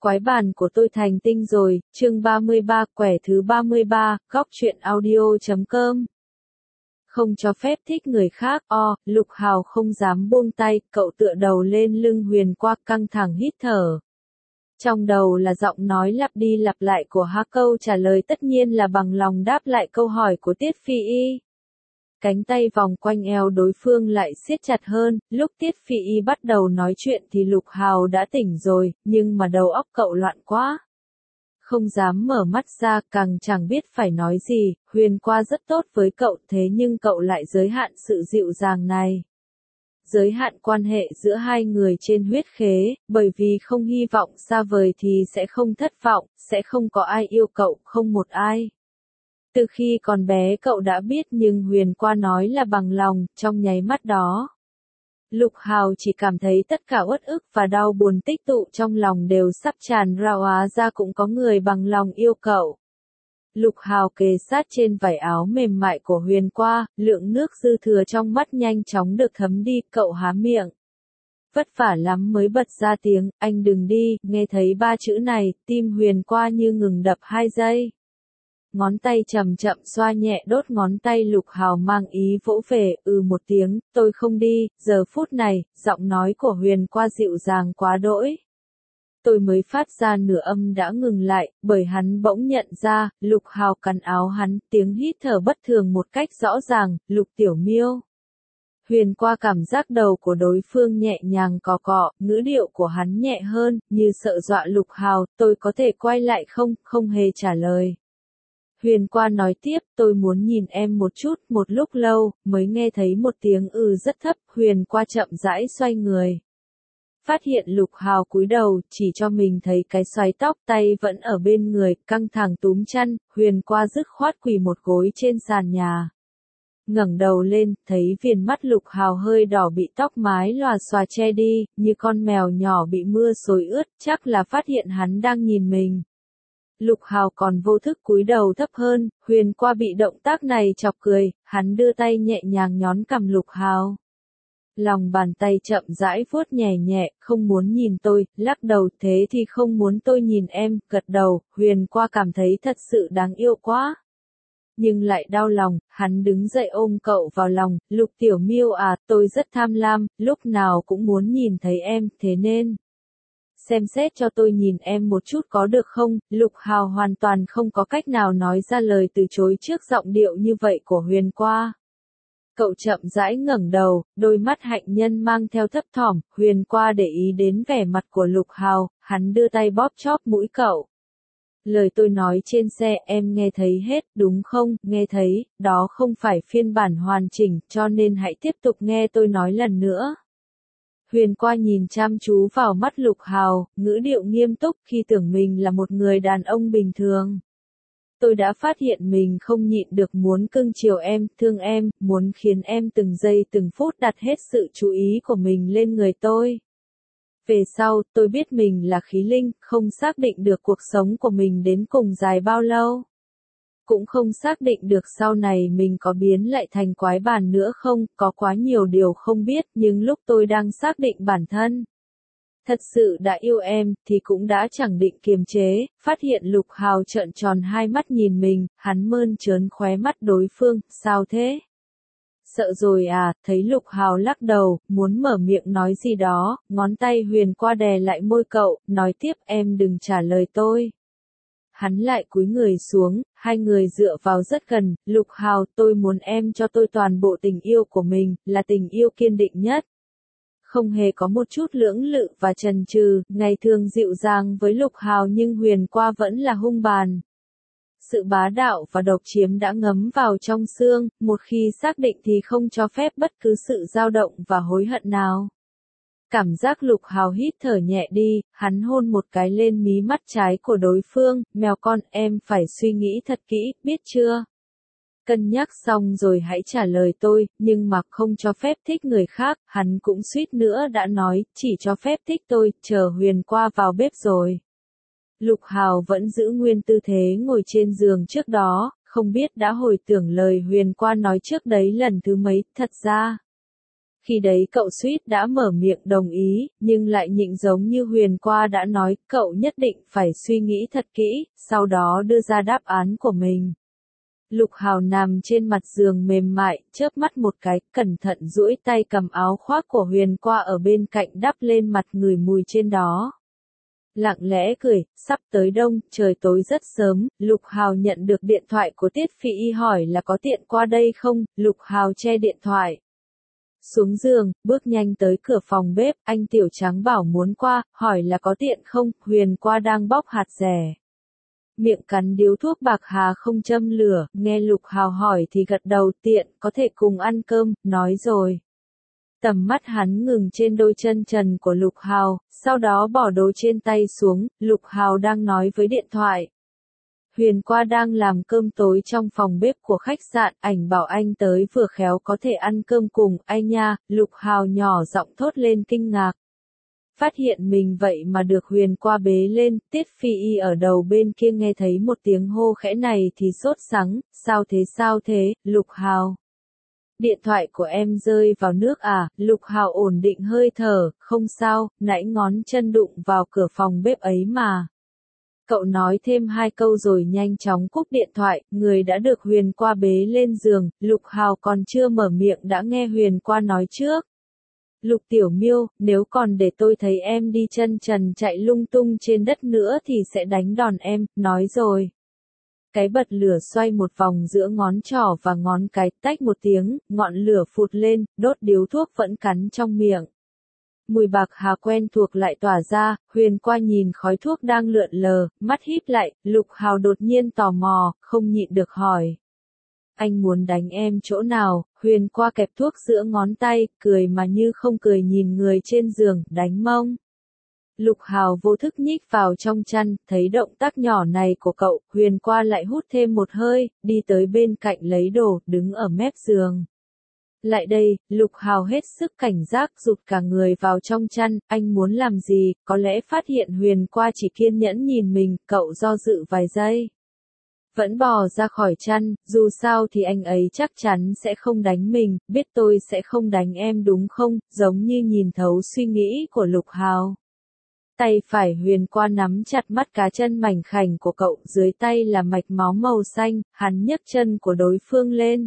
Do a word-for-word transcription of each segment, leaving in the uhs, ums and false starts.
Quái bản của tôi thành tinh rồi, chương ba mươi ba, quẻ thứ ba mươi ba, góc truyện audio chấm com. Không cho phép thích người khác, o, Lục Hào không dám buông tay, cậu tựa đầu lên lưng Huyền qua căng thẳng hít thở. Trong đầu là giọng nói lặp đi lặp lại của Há, câu trả lời tất nhiên là bằng lòng đáp lại câu hỏi của Tiết Phi Y. Cánh tay vòng quanh eo đối phương lại siết chặt hơn, lúc Tiết Phi Y bắt đầu nói chuyện thì Lục Hào đã tỉnh rồi, nhưng mà đầu óc cậu loạn quá. Không dám mở mắt ra, càng chẳng biết phải nói gì, Huyền qua rất tốt với cậu thế nhưng cậu lại giới hạn sự dịu dàng này. Giới hạn quan hệ giữa hai người trên huyết khế, bởi vì không hy vọng xa vời thì sẽ không thất vọng, sẽ không có ai yêu cậu, không một ai. Từ khi còn bé cậu đã biết nhưng Huyền qua nói là bằng lòng, trong nháy mắt đó. Lục Hào chỉ cảm thấy tất cả uất ức và đau buồn tích tụ trong lòng đều sắp tràn ra, hóa ra cũng có người bằng lòng yêu cậu. Lục Hào kề sát trên vải áo mềm mại của Huyền qua, lượng nước dư thừa trong mắt nhanh chóng được thấm đi, cậu há miệng. Vất vả lắm mới bật ra tiếng, anh đừng đi, nghe thấy ba chữ này, tim Huyền qua như ngừng đập hai giây. Ngón tay chậm chậm xoa nhẹ đốt ngón tay Lục Hào mang ý vỗ về, ừ một tiếng, tôi không đi, giờ phút này, giọng nói của Huyền qua dịu dàng quá đỗi. Tôi mới phát ra nửa âm đã ngừng lại, bởi hắn bỗng nhận ra, Lục Hào cắn áo hắn, tiếng hít thở bất thường một cách rõ ràng, Lục Tiểu Miêu. Huyền qua cảm giác đầu của đối phương nhẹ nhàng cọ cọ, ngữ điệu của hắn nhẹ hơn, như sợ dọa Lục Hào, tôi có thể quay lại không, không hề trả lời. Huyền qua nói tiếp, tôi muốn nhìn em một chút, một lúc lâu, mới nghe thấy một tiếng ừ rất thấp, Huyền qua chậm rãi xoay người. Phát hiện Lục Hào cúi đầu, chỉ cho mình thấy cái xoáy tóc, tay vẫn ở bên người, căng thẳng túm chăn, Huyền qua dứt khoát quỳ một gối trên sàn nhà. Ngẩng đầu lên, thấy viền mắt Lục Hào hơi đỏ bị tóc mái lòa xòa che đi, như con mèo nhỏ bị mưa xối ướt, chắc là phát hiện hắn đang nhìn mình. Lục Hào còn vô thức cúi đầu thấp hơn, Huyền qua bị động tác này chọc cười, hắn đưa tay nhẹ nhàng nhón cằm Lục Hào. Lòng bàn tay chậm rãi vuốt nhẹ nhẹ, không muốn nhìn tôi, lắc đầu, thế thì không muốn tôi nhìn em, gật đầu, Huyền qua cảm thấy thật sự đáng yêu quá. Nhưng lại đau lòng, hắn đứng dậy ôm cậu vào lòng, Lục Tiểu Miêu à, tôi rất tham lam, lúc nào cũng muốn nhìn thấy em, thế nên. Xem xét cho tôi nhìn em một chút có được không, Lục Hào hoàn toàn không có cách nào nói ra lời từ chối trước giọng điệu như vậy của Huyền qua. Cậu chậm rãi ngẩng đầu, đôi mắt hạnh nhân mang theo thấp thỏm, Huyền qua để ý đến vẻ mặt của Lục Hào, hắn đưa tay bóp chóp mũi cậu. Lời tôi nói trên xe em nghe thấy hết, đúng không, nghe thấy, đó không phải phiên bản hoàn chỉnh, cho nên hãy tiếp tục nghe tôi nói lần nữa. Huyền qua nhìn chăm chú vào mắt Lục Hào, ngữ điệu nghiêm túc khi tưởng mình là một người đàn ông bình thường. Tôi đã phát hiện mình không nhịn được muốn cưng chiều em, thương em, muốn khiến em từng giây từng phút đặt hết sự chú ý của mình lên người tôi. Về sau, tôi biết mình là khí linh, không xác định được cuộc sống của mình đến cùng dài bao lâu. Cũng không xác định được sau này mình có biến lại thành quái bản nữa không, có quá nhiều điều không biết, nhưng lúc tôi đang xác định bản thân. Thật sự đã yêu em, thì cũng đã chẳng định kiềm chế, phát hiện Lục Hào trợn tròn hai mắt nhìn mình, hắn mơn trớn khóe mắt đối phương, sao thế? Sợ rồi à, thấy Lục Hào lắc đầu, muốn mở miệng nói gì đó, ngón tay Huyền qua đè lại môi cậu, nói tiếp em đừng trả lời tôi. Hắn lại cúi người xuống, hai người dựa vào rất gần, Lục Hào tôi muốn em cho tôi toàn bộ tình yêu của mình, là tình yêu kiên định nhất. Không hề có một chút lưỡng lự và chần chừ, ngày thường dịu dàng với Lục Hào nhưng Huyền qua vẫn là hung bàn. Sự bá đạo và độc chiếm đã ngấm vào trong xương, một khi xác định thì không cho phép bất cứ sự dao động và hối hận nào. Cảm giác Lục Hào hít thở nhẹ đi, hắn hôn một cái lên mí mắt trái của đối phương, mèo con em phải suy nghĩ thật kỹ, biết chưa? Cân nhắc xong rồi hãy trả lời tôi, nhưng mà không cho phép thích người khác, hắn cũng suýt nữa đã nói, chỉ cho phép thích tôi, chờ Huyền qua vào bếp rồi. Lục Hào vẫn giữ nguyên tư thế ngồi trên giường trước đó, không biết đã hồi tưởng lời Huyền qua nói trước đấy lần thứ mấy, thật ra. Khi đấy cậu suýt đã mở miệng đồng ý, nhưng lại nhịn giống như Huyền Qua đã nói, cậu nhất định phải suy nghĩ thật kỹ, sau đó đưa ra đáp án của mình. Lục Hào nằm trên mặt giường mềm mại, chớp mắt một cái, cẩn thận duỗi tay cầm áo khoác của Huyền Qua ở bên cạnh đắp lên mặt người mùi trên đó. Lặng lẽ cười, sắp tới đông, trời tối rất sớm, Lục Hào nhận được điện thoại của Tiết Phỉ Y hỏi là có tiện qua đây không, Lục Hào che điện thoại. Xuống giường, bước nhanh tới cửa phòng bếp, anh Tiểu Trắng bảo muốn qua, hỏi là có tiện không, Huyền Qua đang bóc hạt dẻ. Miệng cắn điếu thuốc bạc hà không châm lửa, nghe Lục Hào hỏi thì gật đầu tiện, có thể cùng ăn cơm, nói rồi. Tầm mắt hắn ngừng trên đôi chân trần của Lục Hào, sau đó bỏ đồ trên tay xuống, Lục Hào đang nói với điện thoại. Huyền Qua đang làm cơm tối trong phòng bếp của khách sạn, ảnh bảo anh tới vừa khéo có thể ăn cơm cùng, ai nha, Lục Hào nhỏ giọng thốt lên kinh ngạc. Phát hiện mình vậy mà được Huyền Qua bế lên, Tiết Phi Y ở đầu bên kia nghe thấy một tiếng hô khẽ này thì sốt sắng, sao thế sao thế, Lục Hào. Điện thoại của em rơi vào nước à, Lục Hào ổn định hơi thở, không sao, nãy ngón chân đụng vào cửa phòng bếp ấy mà. Cậu nói thêm hai câu rồi nhanh chóng cúp điện thoại, người đã được Huyền Qua bế lên giường, Lục Hào còn chưa mở miệng đã nghe Huyền Qua nói trước. Lục Tiểu Miêu, nếu còn để tôi thấy em đi chân trần chạy lung tung trên đất nữa thì sẽ đánh đòn em, nói rồi. Cái bật lửa xoay một vòng giữa ngón trỏ và ngón cái, tách một tiếng, ngọn lửa phụt lên, đốt điếu thuốc vẫn cắn trong miệng. Mùi bạc hà quen thuộc lại tỏa ra, Huyền Qua nhìn khói thuốc đang lượn lờ, mắt híp lại, Lục Hào đột nhiên tò mò, không nhịn được hỏi. Anh muốn đánh em chỗ nào, Huyền Qua kẹp thuốc giữa ngón tay, cười mà như không cười nhìn người trên giường, đánh mông. Lục Hào vô thức nhích vào trong chăn, thấy động tác nhỏ này của cậu, Huyền Qua lại hút thêm một hơi, đi tới bên cạnh lấy đồ, đứng ở mép giường. Lại đây, Lục Hào hết sức cảnh giác rụt cả người vào trong chăn, anh muốn làm gì, có lẽ phát hiện Huyền Qua chỉ kiên nhẫn nhìn mình, cậu do dự vài giây. Vẫn bò ra khỏi chăn, dù sao thì anh ấy chắc chắn sẽ không đánh mình, biết tôi sẽ không đánh em đúng không, giống như nhìn thấu suy nghĩ của Lục Hào. Tay phải Huyền Qua nắm chặt mắt cá chân mảnh khảnh của cậu, dưới tay là mạch máu màu xanh, hắn nhấc chân của đối phương lên.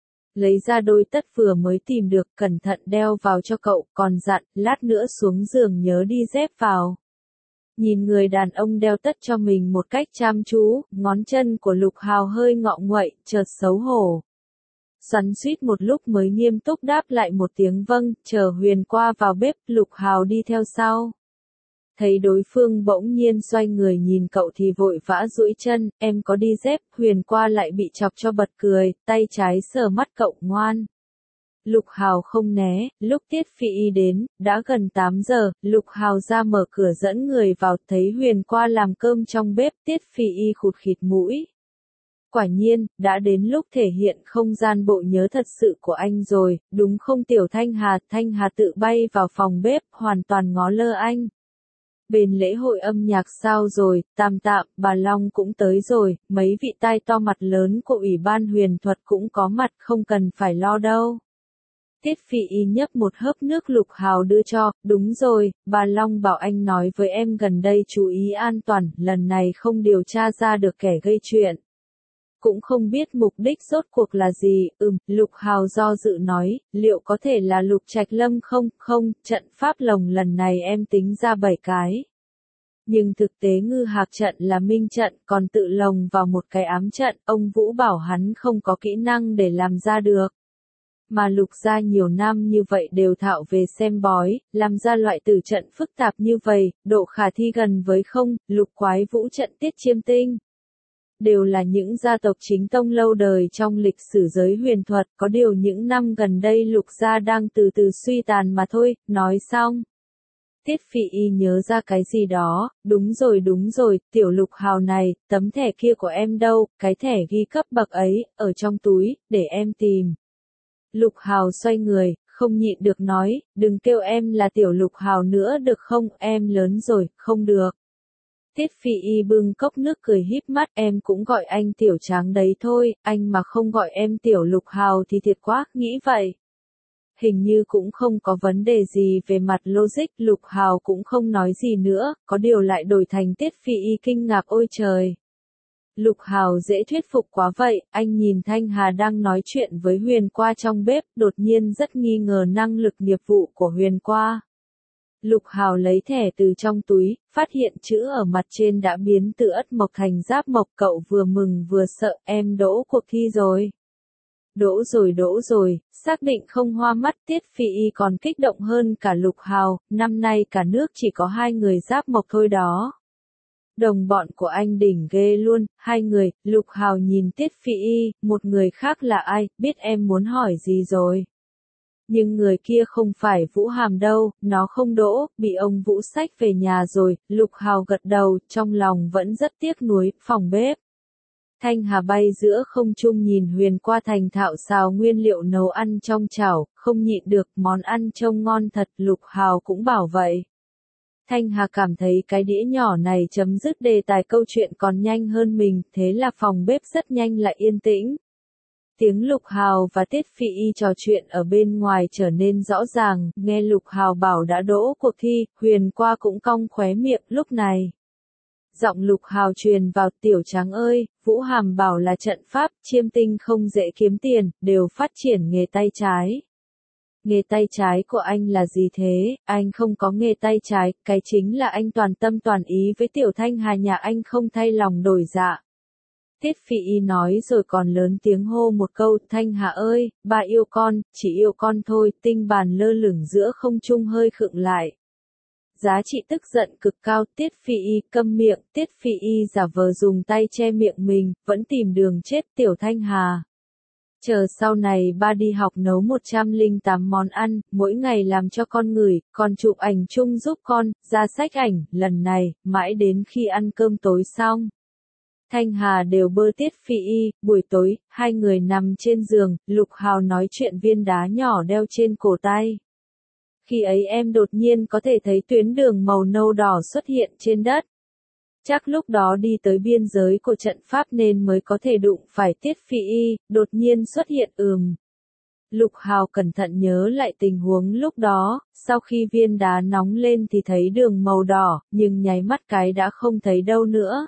Lấy ra đôi tất vừa mới tìm được, cẩn thận đeo vào cho cậu, còn dặn, lát nữa xuống giường nhớ đi dép vào. Nhìn người đàn ông đeo tất cho mình một cách chăm chú, ngón chân của Lục Hào hơi ngọ nguậy, chợt xấu hổ. Xoắn suýt một lúc mới nghiêm túc đáp lại một tiếng vâng, chờ Huyền Qua vào bếp, Lục Hào đi theo sau. Thấy đối phương bỗng nhiên xoay người nhìn cậu thì vội vã duỗi chân, em có đi dép, Huyền Qua lại bị chọc cho bật cười, tay trái sờ mắt cậu ngoan. Lục Hào không né, lúc Tiết Phi Y đến, đã gần tám giờ, Lục Hào ra mở cửa dẫn người vào, thấy Huyền Qua làm cơm trong bếp, Tiết Phi Y khụt khịt mũi. Quả nhiên, đã đến lúc thể hiện không gian bộ nhớ thật sự của anh rồi, đúng không Tiểu Thanh Hà, Thanh Hà tự bay vào phòng bếp, hoàn toàn ngó lơ anh. Bên lễ hội âm nhạc sao rồi, Tam Tạm, bà Long cũng tới rồi, mấy vị tai to mặt lớn của Ủy ban huyền thuật cũng có mặt, không cần phải lo đâu. Tiết Phi Y nhấp một hớp nước Lục Hào đưa cho, đúng rồi, bà Long bảo anh nói với em gần đây chú ý an toàn, lần này không điều tra ra được kẻ gây chuyện. Cũng không biết mục đích rốt cuộc là gì, ừm, Lục Hào do dự nói, liệu có thể là Lục Trạch Lâm không, không, trận pháp lồng lần này em tính ra bảy cái. Nhưng thực tế ngư hạc trận là minh trận, còn tự lồng vào một cái ám trận, ông Vũ bảo hắn không có kỹ năng để làm ra được. Mà Lục gia nhiều năm như vậy đều thạo về xem bói, làm ra loại tử trận phức tạp như vậy, độ khả thi gần với không, Lục Quái Vũ trận Tiết Chiêm Tinh. Đều là những gia tộc chính tông lâu đời trong lịch sử giới huyền thuật, có điều những năm gần đây Lục gia đang từ từ suy tàn mà thôi, nói xong. Tiết Phi Y nhớ ra cái gì đó, đúng rồi đúng rồi, Tiểu Lục Hào này, tấm thẻ kia của em đâu, cái thẻ ghi cấp bậc ấy, ở trong túi, để em tìm. Lục Hào xoay người, không nhịn được nói, đừng kêu em là Tiểu Lục Hào nữa được không, em lớn rồi, không được. Tiết Phi Y bưng cốc nước cười híp mắt, em cũng gọi anh Tiểu Tráng đấy thôi, anh mà không gọi em Tiểu Lục Hào thì thiệt quá, nghĩ vậy. hình như cũng không có vấn đề gì về mặt logic, Lục Hào cũng không nói gì nữa, có điều lại đổi thành Tiết Phi Y kinh ngạc ôi trời. Lục Hào dễ thuyết phục quá vậy, anh nhìn Thanh Hà đang nói chuyện với Huyền Qua trong bếp, đột nhiên rất nghi ngờ năng lực nghiệp vụ của Huyền Qua. Lục Hào lấy thẻ từ trong túi, phát hiện chữ ở mặt trên đã biến từ ất mộc thành giáp mộc, cậu vừa mừng vừa sợ, em đỗ cuộc thi rồi. Đỗ rồi đỗ rồi, xác định không hoa mắt. Tiết Phi Y còn kích động hơn cả Lục Hào, năm nay cả nước chỉ có hai người giáp mộc thôi đó. Đồng bọn của anh đỉnh ghê luôn, hai người. Lục Hào nhìn Tiết Phi Y, một người khác là ai, biết em muốn hỏi gì rồi. Nhưng người kia không phải Vũ Hàm đâu, nó không đỗ, bị ông Vũ xách về nhà rồi. Lục Hào gật đầu, trong lòng vẫn rất tiếc nuối. Phòng bếp. Thanh Hà bay giữa không trung nhìn Huyền Qua thành thạo xào nguyên liệu nấu ăn trong chảo, không nhịn được, món ăn trông ngon thật. Lục Hào cũng bảo vậy. Thanh Hà cảm thấy cái đĩa nhỏ này chấm dứt đề tài câu chuyện còn nhanh hơn mình, thế là phòng bếp rất nhanh lại yên tĩnh. Tiếng Lục Hào và Tiết Phi Y trò chuyện ở bên ngoài trở nên rõ ràng, nghe Lục Hào bảo đã đỗ cuộc thi, Huyền Qua cũng cong khóe miệng. Lúc này, giọng Lục Hào truyền vào, Tiểu Trắng ơi, Vũ Hàm bảo là trận pháp, chiêm tinh không dễ kiếm tiền, đều phát triển nghề tay trái. Nghề tay trái của anh là gì thế? Anh không có nghề tay trái, cái chính là anh toàn tâm toàn ý với Tiểu Thanh Hà nhà anh không thay lòng đổi dạ. Tiết Phi Y nói rồi còn lớn tiếng hô một câu, Thanh Hà ơi, ba yêu con, chỉ yêu con thôi. Tinh bàn lơ lửng giữa không trung hơi khựng lại. Giá trị tức giận cực cao. Tiết Phi Y câm miệng. Tiết Phi Y giả vờ dùng tay che miệng mình, vẫn tìm đường chết. Tiểu Thanh Hà, chờ sau này ba đi học nấu một trăm lẻ tám món ăn, mỗi ngày làm cho con ngửi, còn chụp ảnh chung giúp con, ra sách ảnh. Lần này, mãi đến khi ăn cơm tối xong, Thanh Hà đều bơ Tiết Phi Y. Buổi tối, hai người nằm trên giường, Lục Hào nói chuyện viên đá nhỏ đeo trên cổ tay. Khi ấy em đột nhiên có thể thấy tuyến đường màu nâu đỏ xuất hiện trên đất. Chắc lúc đó đi tới biên giới của trận pháp nên mới có thể đụng phải Tiết Phi Y, đột nhiên xuất hiện ừm. Lục Hào cẩn thận nhớ lại tình huống lúc đó, sau khi viên đá nóng lên thì thấy đường màu đỏ, nhưng nháy mắt cái đã không thấy đâu nữa.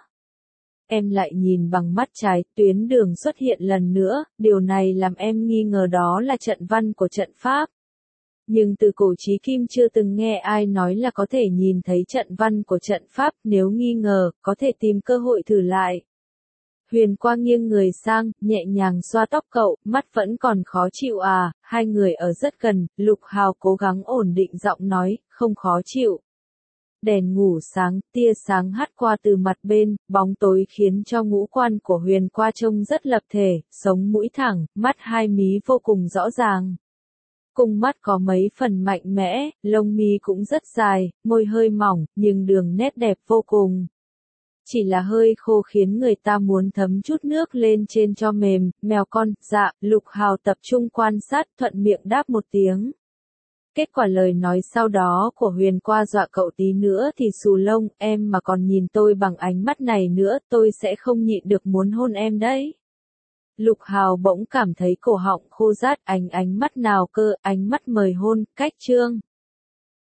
Em lại nhìn bằng mắt trái, tuyến đường xuất hiện lần nữa, điều này làm em nghi ngờ đó là trận văn của trận pháp. Nhưng từ cổ chí kim chưa từng nghe ai nói là có thể nhìn thấy trận văn của trận pháp, nếu nghi ngờ, có thể tìm cơ hội thử lại. Huyền Qua nghiêng người sang, nhẹ nhàng xoa tóc cậu, mắt vẫn còn khó chịu à, hai người ở rất gần, Lục Hào cố gắng ổn định giọng nói, không khó chịu. Đèn ngủ sáng, tia sáng hắt qua từ mặt bên, bóng tối khiến cho ngũ quan của Huyền Qua trông rất lập thể, sống mũi thẳng, mắt hai mí vô cùng rõ ràng. Cung mắt có mấy phần mạnh mẽ, lông mi cũng rất dài, môi hơi mỏng, nhưng đường nét đẹp vô cùng. Chỉ là hơi khô khiến người ta muốn thấm chút nước lên trên cho mềm. Mèo con, dạ. Lục Hào tập trung quan sát, thuận miệng đáp một tiếng. Kết quả lời nói sau đó của Huyền Qua dọa cậu tí nữa thì xù lông, em mà còn nhìn tôi bằng ánh mắt này nữa, tôi sẽ không nhịn được muốn hôn em đấy. Lục Hào bỗng cảm thấy cổ họng khô rát, ánh ánh mắt nào cơ, ánh mắt mời hôn, cách chương.